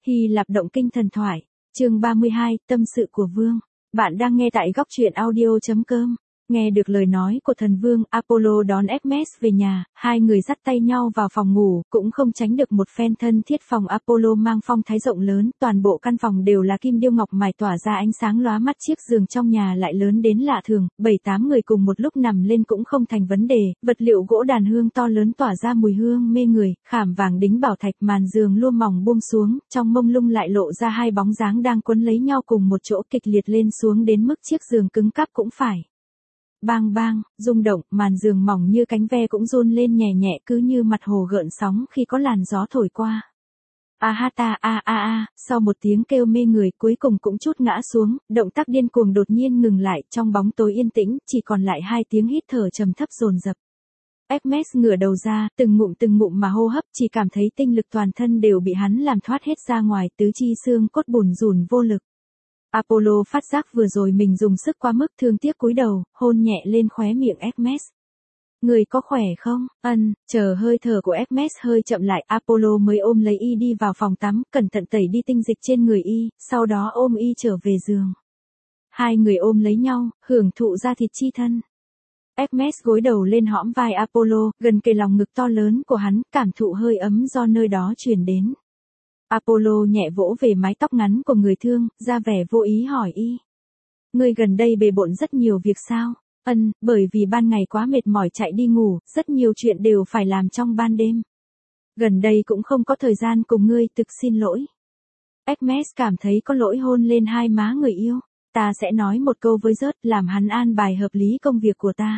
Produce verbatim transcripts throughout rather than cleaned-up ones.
Hy Lạp động kinh thần thoại. Chương ba mươi hai, tâm sự của vương. Bạn đang nghe tại góc truyện audio chấm com. Nghe được lời nói của thần vương, Apollo đón Hermes về nhà, hai người dắt tay nhau vào phòng ngủ, cũng không tránh được một phen thân thiết. Phòng Apollo mang phong thái rộng lớn, toàn bộ căn phòng đều là kim điêu ngọc mài tỏa ra ánh sáng lóa mắt. Chiếc giường trong nhà lại lớn đến lạ thường, bảy tám người cùng một lúc nằm lên cũng không thành vấn đề. Vật liệu gỗ đàn hương to lớn tỏa ra mùi hương mê người, khảm vàng đính bảo thạch, màn giường lua mỏng buông xuống, trong mông lung lại lộ ra hai bóng dáng đang quấn lấy nhau cùng một chỗ, kịch liệt lên xuống đến mức chiếc giường cứng cáp cũng phải bang bang, rung động. Màn giường mỏng như cánh ve cũng run lên nhẹ nhẹ, cứ như mặt hồ gợn sóng khi có làn gió thổi qua. A ha ta a a a, sau một tiếng kêu mê người cuối cùng cũng chút ngã xuống, động tác điên cuồng đột nhiên ngừng lại, trong bóng tối yên tĩnh, chỉ còn lại hai tiếng hít thở trầm thấp dồn dập. Hermes ngửa đầu ra, từng ngụm từng ngụm mà hô hấp, chỉ cảm thấy tinh lực toàn thân đều bị hắn làm thoát hết ra ngoài, tứ chi xương cốt bủn rủn vô lực. Apollo phát giác vừa rồi mình dùng sức quá mức, thương tiếc cúi đầu, hôn nhẹ lên khóe miệng Hermes. Người có khỏe không? Ân, chờ hơi thở của Hermes hơi chậm lại, Apollo mới ôm lấy y đi vào phòng tắm, cẩn thận tẩy đi tinh dịch trên người y, sau đó ôm y trở về giường. Hai người ôm lấy nhau, hưởng thụ da thịt chi thân. Hermes gối đầu lên hõm vai Apollo, gần kề lòng ngực to lớn của hắn, cảm thụ hơi ấm do nơi đó truyền đến. Apollo nhẹ vỗ về mái tóc ngắn của người thương, ra vẻ vô ý hỏi y. Ngươi gần đây bề bộn rất nhiều việc sao? Ân, bởi vì ban ngày quá mệt mỏi chạy đi ngủ, rất nhiều chuyện đều phải làm trong ban đêm. Gần đây cũng không có thời gian cùng ngươi, thực xin lỗi. Hermes cảm thấy có lỗi hôn lên hai má người yêu. Ta sẽ nói một câu với Zeus, làm hắn an bài hợp lý công việc của ta.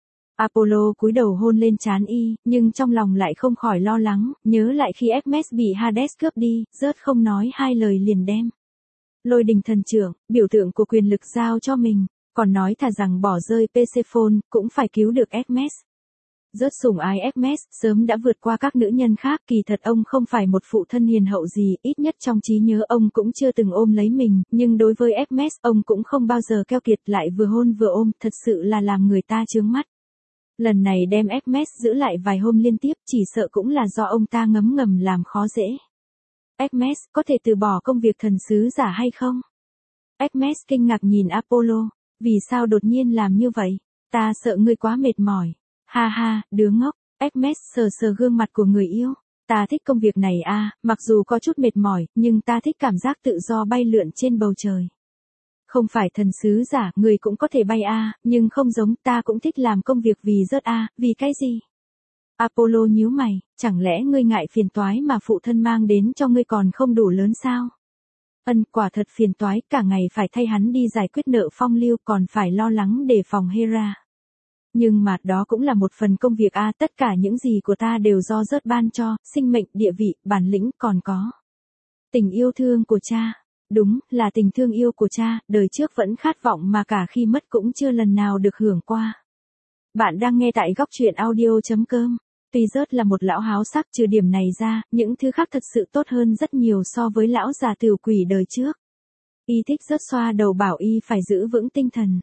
Apollo cúi đầu hôn lên trán y, nhưng trong lòng lại không khỏi lo lắng, nhớ lại khi Hermes bị Hades cướp đi, Zeus không nói hai lời liền đem Lôi đình thần trưởng, biểu tượng của quyền lực giao cho mình, còn nói thà rằng bỏ rơi Persephone, cũng phải cứu được Hermes. Zeus sủng ái Hermes, sớm đã vượt qua các nữ nhân khác, kỳ thật ông không phải một phụ thân hiền hậu gì, ít nhất trong trí nhớ ông cũng chưa từng ôm lấy mình, nhưng đối với Hermes, ông cũng không bao giờ keo kiệt, lại vừa hôn vừa ôm, thật sự là làm người ta chướng mắt. Lần này đem Hermes giữ lại vài hôm liên tiếp, chỉ sợ cũng là do ông ta ngấm ngầm làm khó dễ. Hermes, có thể từ bỏ công việc thần sứ giả hay không? Hermes kinh ngạc nhìn Apollo, vì sao đột nhiên làm như vậy? Ta sợ ngươi quá mệt mỏi. Ha ha, đứa ngốc. Hermes sờ sờ gương mặt của người yêu. Ta thích công việc này a, à, mặc dù có chút mệt mỏi, nhưng ta thích cảm giác tự do bay lượn trên bầu trời. Không phải thần sứ giả, người cũng có thể bay a, à, nhưng không giống, ta cũng thích làm công việc vì Zeus a, à, vì cái gì? Apollo nhíu mày, chẳng lẽ ngươi ngại phiền toái mà phụ thân mang đến cho ngươi còn không đủ lớn sao? Ân, quả thật phiền toái, cả ngày phải thay hắn đi giải quyết nợ phong lưu, còn phải lo lắng đề phòng Hera. Nhưng mà đó cũng là một phần công việc a, à, tất cả những gì của ta đều do Zeus ban cho, sinh mệnh, địa vị, bản lĩnh, còn có tình yêu thương của cha. Đúng, là tình thương yêu của cha, đời trước vẫn khát vọng mà cả khi mất cũng chưa lần nào được hưởng qua. Bạn đang nghe tại góc truyện audio chấm com. Tuy Zeus là một lão háo sắc, trừ điểm này ra, những thứ khác thật sự tốt hơn rất nhiều so với lão già tiểu quỷ đời trước. Y thích Zeus xoa đầu bảo y phải giữ vững tinh thần.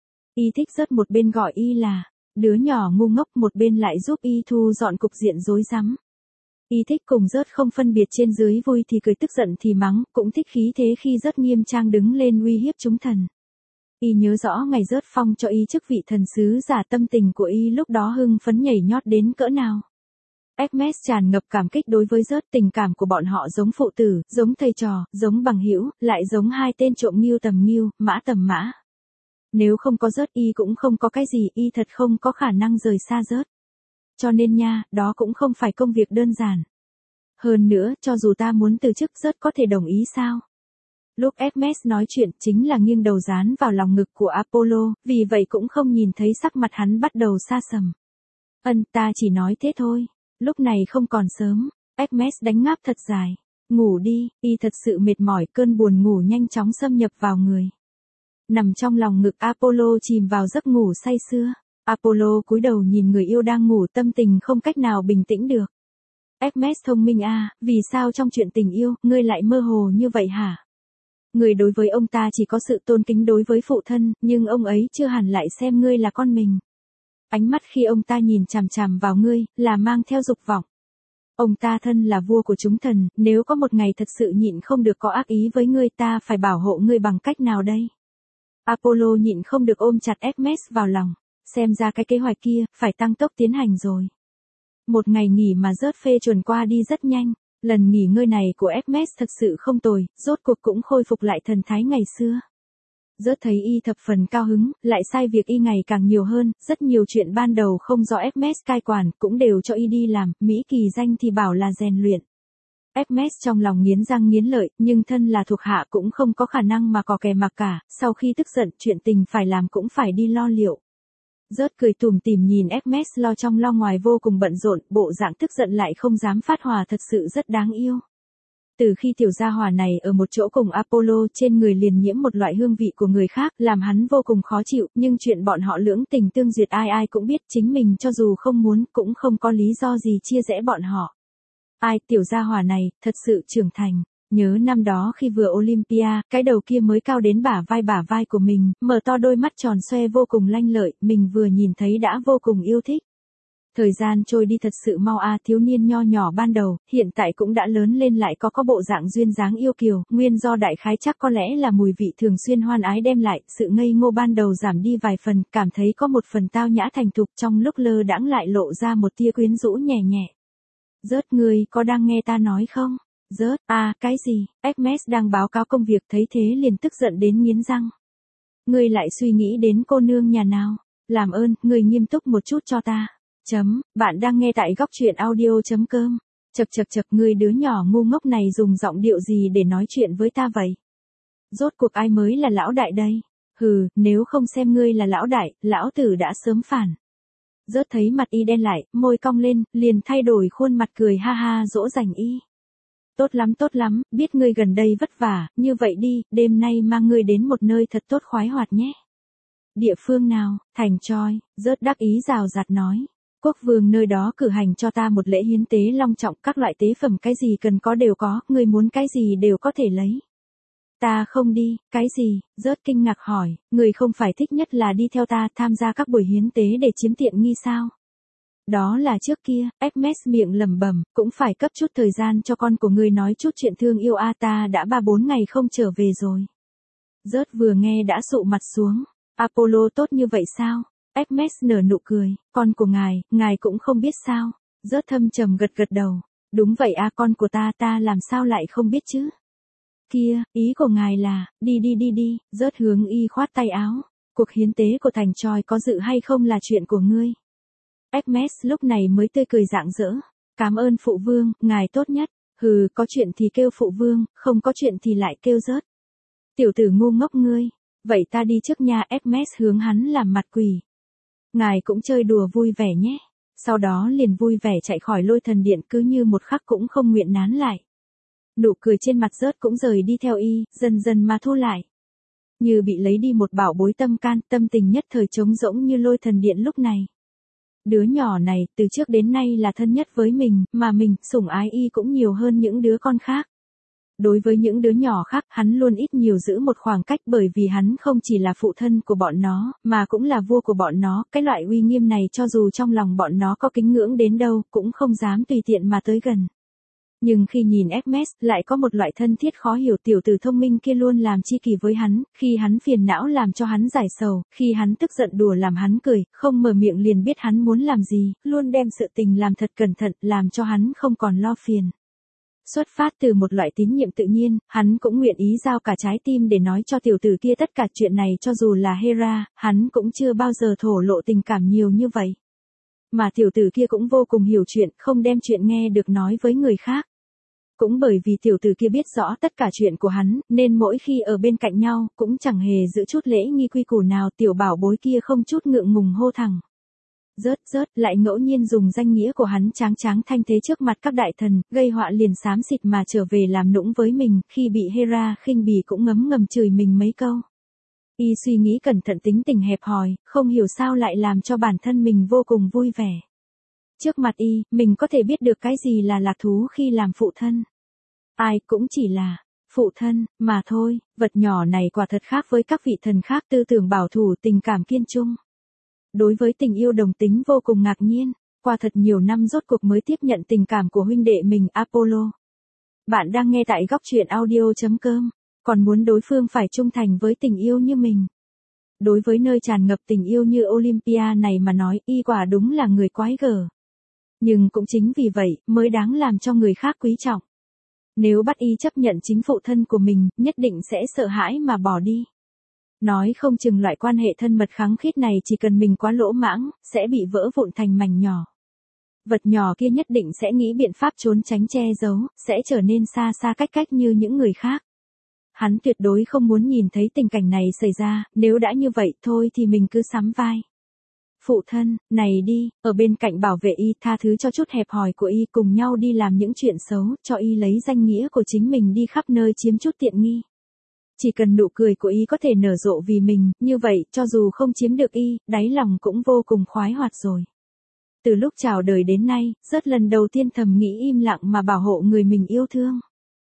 Y thích Zeus một bên gọi y là đứa nhỏ ngu ngốc, một bên lại giúp y thu dọn cục diện rối rắm. Y thích cùng Zeus không phân biệt trên dưới, vui thì cười, tức giận thì mắng, cũng thích khí thế khi Zeus nghiêm trang đứng lên uy hiếp chúng thần. Y nhớ rõ ngày Zeus phong cho y chức vị thần sứ giả, tâm tình của y lúc đó hưng phấn nhảy nhót đến cỡ nào. Hermes tràn ngập cảm kích đối với Zeus, tình cảm của bọn họ giống phụ tử, giống thầy trò, giống bằng hữu, lại giống hai tên trộm ngưu tầm ngưu, mã tầm mã. Nếu không có Zeus y cũng không có cái gì, y thật không có khả năng rời xa Zeus. Cho nên nha, đó cũng không phải công việc đơn giản. Hơn nữa, cho dù ta muốn từ chức, Zeus có thể đồng ý sao? Lúc Hermes nói chuyện, chính là nghiêng đầu dán vào lòng ngực của Apollo, vì vậy cũng không nhìn thấy sắc mặt hắn bắt đầu xa sầm. Ân, ta chỉ nói thế thôi. Lúc này không còn sớm. Hermes đánh ngáp thật dài. Ngủ đi, y thật sự mệt mỏi, cơn buồn ngủ nhanh chóng xâm nhập vào người. Nằm trong lòng ngực Apollo chìm vào giấc ngủ say sưa. Apollo cúi đầu nhìn người yêu đang ngủ, tâm tình không cách nào bình tĩnh được. Hermes thông minh a, à, vì sao trong chuyện tình yêu, ngươi lại mơ hồ như vậy hả? Người đối với ông ta chỉ có sự tôn kính đối với phụ thân, nhưng ông ấy chưa hẳn lại xem ngươi là con mình. Ánh mắt khi ông ta nhìn chằm chằm vào ngươi, là mang theo dục vọng. Ông ta thân là vua của chúng thần, nếu có một ngày thật sự nhịn không được có ác ý với ngươi ta phải bảo hộ ngươi bằng cách nào đây? Apollo nhịn không được ôm chặt Hermes vào lòng. Xem ra cái kế hoạch kia, phải tăng tốc tiến hành rồi. Một ngày nghỉ mà rớt phê chuẩn qua đi rất nhanh. Lần nghỉ ngơi này của Hermes thật sự không tồi, rốt cuộc cũng khôi phục lại thần thái ngày xưa. Rớt thấy y thập phần cao hứng, lại sai việc y ngày càng nhiều hơn, rất nhiều chuyện ban đầu không do Hermes cai quản, cũng đều cho y đi làm, Mỹ kỳ danh thì bảo là rèn luyện. Hermes trong lòng nghiến răng nghiến lợi, nhưng thân là thuộc hạ cũng không có khả năng mà cò kè mặc cả, sau khi tức giận chuyện tình phải làm cũng phải đi lo liệu. Rớt cười tủm tỉm nhìn Hermes lo trong lo ngoài vô cùng bận rộn, bộ dạng tức giận lại không dám phát hỏa thật sự rất đáng yêu. Từ khi tiểu gia hỏa này ở một chỗ cùng Apollo trên người liền nhiễm một loại hương vị của người khác, làm hắn vô cùng khó chịu, nhưng chuyện bọn họ lưỡng tình tương duyệt ai ai cũng biết, chính mình cho dù không muốn cũng không có lý do gì chia rẽ bọn họ. Ai, tiểu gia hỏa này, thật sự trưởng thành. Nhớ năm đó khi vừa Olympia, cái đầu kia mới cao đến bả vai bả vai của mình, mở to đôi mắt tròn xoe vô cùng lanh lợi, mình vừa nhìn thấy đã vô cùng yêu thích. Thời gian trôi đi thật sự mau a, thiếu niên nho nhỏ ban đầu, hiện tại cũng đã lớn lên lại có có bộ dạng duyên dáng yêu kiều, nguyên do đại khái chắc có lẽ là mùi vị thường xuyên hoan ái đem lại, sự ngây ngô ban đầu giảm đi vài phần, cảm thấy có một phần tao nhã thành thục, trong lúc lơ đãng lại lộ ra một tia quyến rũ nhẹ nhẹ. Rớt, ngươi có đang nghe ta nói không? Rớt, à, cái gì? Hermes đang báo cáo công việc thấy thế liền tức giận đến nghiến răng. Ngươi lại suy nghĩ đến cô nương nhà nào? Làm ơn, ngươi nghiêm túc một chút cho ta. Chấm, bạn đang nghe tại góc truyện audio.com. Chậc chậc chậc, ngươi đứa nhỏ ngu ngốc này dùng giọng điệu gì để nói chuyện với ta vậy? Rốt cuộc ai mới là lão đại đây? Hừ, nếu không xem ngươi là lão đại, lão tử đã sớm phản. Rớt thấy mặt y đen lại, môi cong lên, liền thay đổi khuôn mặt cười ha ha dỗ dành y. Tốt lắm tốt lắm, biết ngươi gần đây vất vả, như vậy đi, đêm nay mang ngươi đến một nơi thật tốt khoái hoạt nhé. Địa phương nào? Thành Troy. Rớt đắc ý rào rạt nói. Quốc vương nơi đó cử hành cho ta một lễ hiến tế long trọng, các loại tế phẩm cái gì cần có đều có, ngươi muốn cái gì đều có thể lấy. Ta không đi, cái gì? Rớt kinh ngạc hỏi, người không phải thích nhất là đi theo ta tham gia các buổi hiến tế để chiếm tiện nghi sao? Đó là trước kia, Hermes miệng lẩm bẩm, cũng phải cấp chút thời gian cho con của ngươi nói chút chuyện thương yêu a, ta đã ba bốn ngày không trở về rồi. Rớt vừa nghe đã sụ mặt xuống, Apollo tốt như vậy sao? Hermes nở nụ cười, con của ngài, ngài cũng không biết sao? Rớt thâm trầm gật gật đầu, đúng vậy a, con của ta ta làm sao lại không biết chứ? Kia, ý của ngài là, đi đi đi đi, rớt hướng y khoát tay áo. Cuộc hiến tế của thành Troy có dự hay không là chuyện của ngươi. Hermes lúc này mới tươi cười rạng rỡ. Cảm ơn phụ vương, ngài tốt nhất. Hừ, có chuyện thì kêu phụ vương, không có chuyện thì lại kêu rớt. Tiểu tử ngu ngốc ngươi. Vậy ta đi trước nhà. Hermes hướng hắn làm mặt quỳ. Ngài cũng chơi đùa vui vẻ nhé. Sau đó liền vui vẻ chạy khỏi lôi thần điện, cứ như một khắc cũng không nguyện nán lại. Nụ cười trên mặt rớt cũng rời đi theo y, dần dần mà thu lại. Như bị lấy đi một bảo bối tâm can, tâm tình nhất thời trống rỗng như lôi thần điện lúc này. Đứa nhỏ này, từ trước đến nay là thân nhất với mình, mà mình, sủng ái y cũng nhiều hơn những đứa con khác. Đối với những đứa nhỏ khác, hắn luôn ít nhiều giữ một khoảng cách bởi vì hắn không chỉ là phụ thân của bọn nó, mà cũng là vua của bọn nó, cái loại uy nghiêm này cho dù trong lòng bọn nó có kính ngưỡng đến đâu, cũng không dám tùy tiện mà tới gần. Nhưng khi nhìn Hermes, lại có một loại thân thiết khó hiểu, tiểu tử thông minh kia luôn làm chi kỷ với hắn, khi hắn phiền não làm cho hắn giải sầu, khi hắn tức giận đùa làm hắn cười, không mở miệng liền biết hắn muốn làm gì, luôn đem sự tình làm thật cẩn thận, làm cho hắn không còn lo phiền. Xuất phát từ một loại tín nhiệm tự nhiên, hắn cũng nguyện ý giao cả trái tim để nói cho tiểu tử kia tất cả chuyện này, cho dù là Hera, hắn cũng chưa bao giờ thổ lộ tình cảm nhiều như vậy. Mà tiểu tử kia cũng vô cùng hiểu chuyện, không đem chuyện nghe được nói với người khác. Cũng bởi vì tiểu tử kia biết rõ tất cả chuyện của hắn, nên mỗi khi ở bên cạnh nhau, cũng chẳng hề giữ chút lễ nghi quy củ nào, tiểu bảo bối kia không chút ngượng ngùng hô thẳng. Rớt rớt, lại ngẫu nhiên dùng danh nghĩa của hắn tráng tráng thanh thế trước mặt các đại thần, gây họa liền xám xịt mà trở về làm nũng với mình, khi bị Hera khinh bỉ cũng ngấm ngầm chửi mình mấy câu. Y suy nghĩ cẩn thận, tính tình hẹp hòi, không hiểu sao lại làm cho bản thân mình vô cùng vui vẻ. Trước mặt y, mình có thể biết được cái gì là lạc thú khi làm phụ thân. Ai cũng chỉ là phụ thân, mà thôi, vật nhỏ này quả thật khác với các vị thần khác, tư tưởng bảo thủ, tình cảm kiên trung. Đối với tình yêu đồng tính vô cùng ngạc nhiên, qua thật nhiều năm rốt cuộc mới tiếp nhận tình cảm của huynh đệ mình Apollo. Bạn đang nghe tại góc truyện audio.com, còn muốn đối phương phải trung thành với tình yêu như mình. Đối với nơi tràn ngập tình yêu như Olympia này mà nói, y quả đúng là người quái gở. Nhưng cũng chính vì vậy, mới đáng làm cho người khác quý trọng. Nếu bắt y chấp nhận chính phụ thân của mình, nhất định sẽ sợ hãi mà bỏ đi. Nói không chừng loại quan hệ thân mật khăng khít này chỉ cần mình quá lỗ mãng, sẽ bị vỡ vụn thành mảnh nhỏ. Vật nhỏ kia nhất định sẽ nghĩ biện pháp trốn tránh che giấu, sẽ trở nên xa xa cách cách như những người khác. Hắn tuyệt đối không muốn nhìn thấy tình cảnh này xảy ra, nếu đã như vậy thôi thì mình cứ sắm vai. Phụ thân, này đi, ở bên cạnh bảo vệ y, tha thứ cho chút hẹp hòi của y, cùng nhau đi làm những chuyện xấu, cho y lấy danh nghĩa của chính mình đi khắp nơi chiếm chút tiện nghi. Chỉ cần nụ cười của y có thể nở rộ vì mình, như vậy, cho dù không chiếm được y, đáy lòng cũng vô cùng khoái hoạt rồi. Từ lúc chào đời đến nay, rất lần đầu tiên thầm nghĩ im lặng mà bảo hộ người mình yêu thương.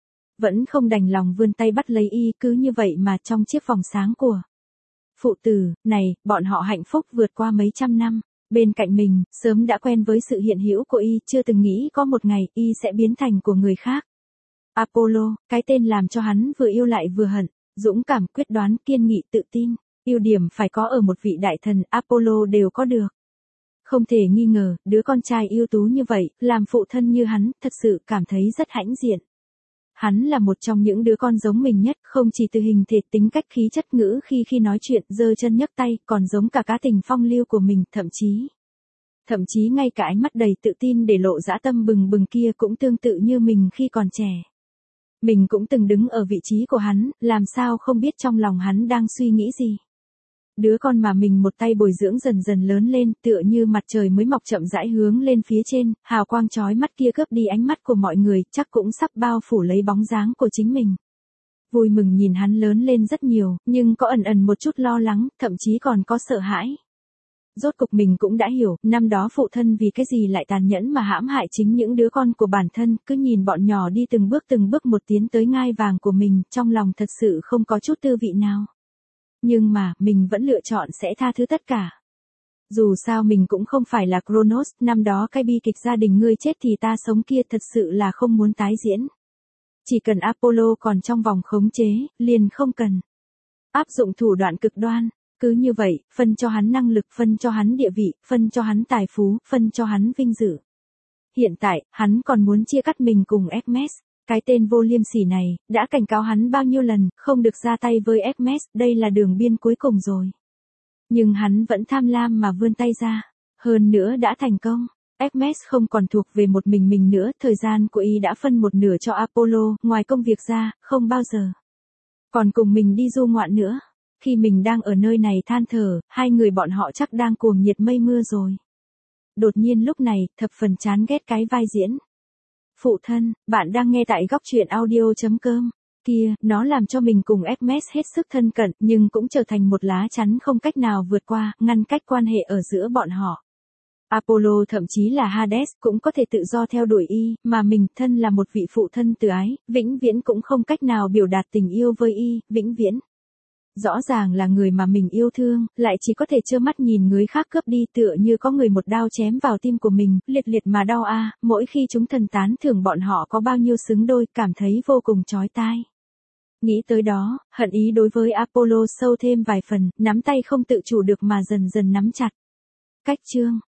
Vẫn không đành lòng vươn tay bắt lấy y, cứ như vậy mà trong chiếc vòng sáng của phụ tử, này, bọn họ hạnh phúc vượt qua mấy trăm năm. Bên cạnh mình, sớm đã quen với sự hiện hữu của y, chưa từng nghĩ có một ngày y sẽ biến thành của người khác. Apollo, cái tên làm cho hắn vừa yêu lại vừa hận, dũng cảm, quyết đoán, kiên nghị, tự tin, ưu điểm phải có ở một vị đại thần, Apollo đều có được. Không thể nghi ngờ, đứa con trai ưu tú như vậy, làm phụ thân như hắn, thật sự cảm thấy rất hãnh diện. Hắn là một trong những đứa con giống mình nhất, không chỉ từ hình thể, tính cách, khí chất, ngữ khi khi nói chuyện, giơ chân nhấc tay, còn giống cả cá tình phong lưu của mình, thậm chí. Thậm chí ngay cả ánh mắt đầy tự tin để lộ dã tâm bừng bừng kia cũng tương tự như mình khi còn trẻ. Mình cũng từng đứng ở vị trí của hắn, làm sao không biết trong lòng hắn đang suy nghĩ gì. Đứa con mà mình một tay bồi dưỡng dần dần lớn lên, tựa như mặt trời mới mọc chậm rãi hướng lên phía trên, hào quang chói mắt kia cướp đi ánh mắt của mọi người, chắc cũng sắp bao phủ lấy bóng dáng của chính mình. Vui mừng nhìn hắn lớn lên rất nhiều, nhưng có ẩn ẩn một chút lo lắng, thậm chí còn có sợ hãi. Rốt cục mình cũng đã hiểu, năm đó phụ thân vì cái gì lại tàn nhẫn mà hãm hại chính những đứa con của bản thân, cứ nhìn bọn nhỏ đi từng bước từng bước một tiến tới ngai vàng của mình, trong lòng thật sự không có chút tư vị nào. Nhưng mà, mình vẫn lựa chọn sẽ tha thứ tất cả. Dù sao mình cũng không phải là Kronos, năm đó cái bi kịch gia đình ngươi chết thì ta sống kia thật sự là không muốn tái diễn. Chỉ cần Apollo còn trong vòng khống chế, liền không cần áp dụng thủ đoạn cực đoan. Cứ như vậy, phân cho hắn năng lực, phân cho hắn địa vị, phân cho hắn tài phú, phân cho hắn vinh dự. Hiện tại, hắn còn muốn chia cắt mình cùng Hermes. Cái tên vô liêm sỉ này, đã cảnh cáo hắn bao nhiêu lần, không được ra tay với Hermes, đây là đường biên cuối cùng rồi. Nhưng hắn vẫn tham lam mà vươn tay ra. Hơn nữa đã thành công. Hermes không còn thuộc về một mình mình nữa, thời gian của y đã phân một nửa cho Apollo, ngoài công việc ra, không bao giờ còn cùng mình đi du ngoạn nữa. Khi mình đang ở nơi này than thở, hai người bọn họ chắc đang cuồng nhiệt mây mưa rồi. Đột nhiên lúc này, thập phần chán ghét cái vai diễn. Phụ thân, bạn đang nghe tại góc truyện audio.com. Kia, nó làm cho mình cùng Hermes hết sức thân cận, nhưng cũng trở thành một lá chắn không cách nào vượt qua, ngăn cách quan hệ ở giữa bọn họ. Apollo thậm chí là Hades cũng có thể tự do theo đuổi y, mà mình thân là một vị phụ thân từ ái, vĩnh viễn cũng không cách nào biểu đạt tình yêu với y, vĩnh viễn. Rõ ràng là người mà mình yêu thương, lại chỉ có thể trơ mắt nhìn người khác cướp đi, tựa như có người một đao chém vào tim của mình, liệt liệt mà đau a. À, mỗi khi chúng thần tán thưởng bọn họ có bao nhiêu xứng đôi, cảm thấy vô cùng chói tai. Nghĩ tới đó, hận ý đối với Apollo sâu thêm vài phần, nắm tay không tự chủ được mà dần dần nắm chặt. Cách chương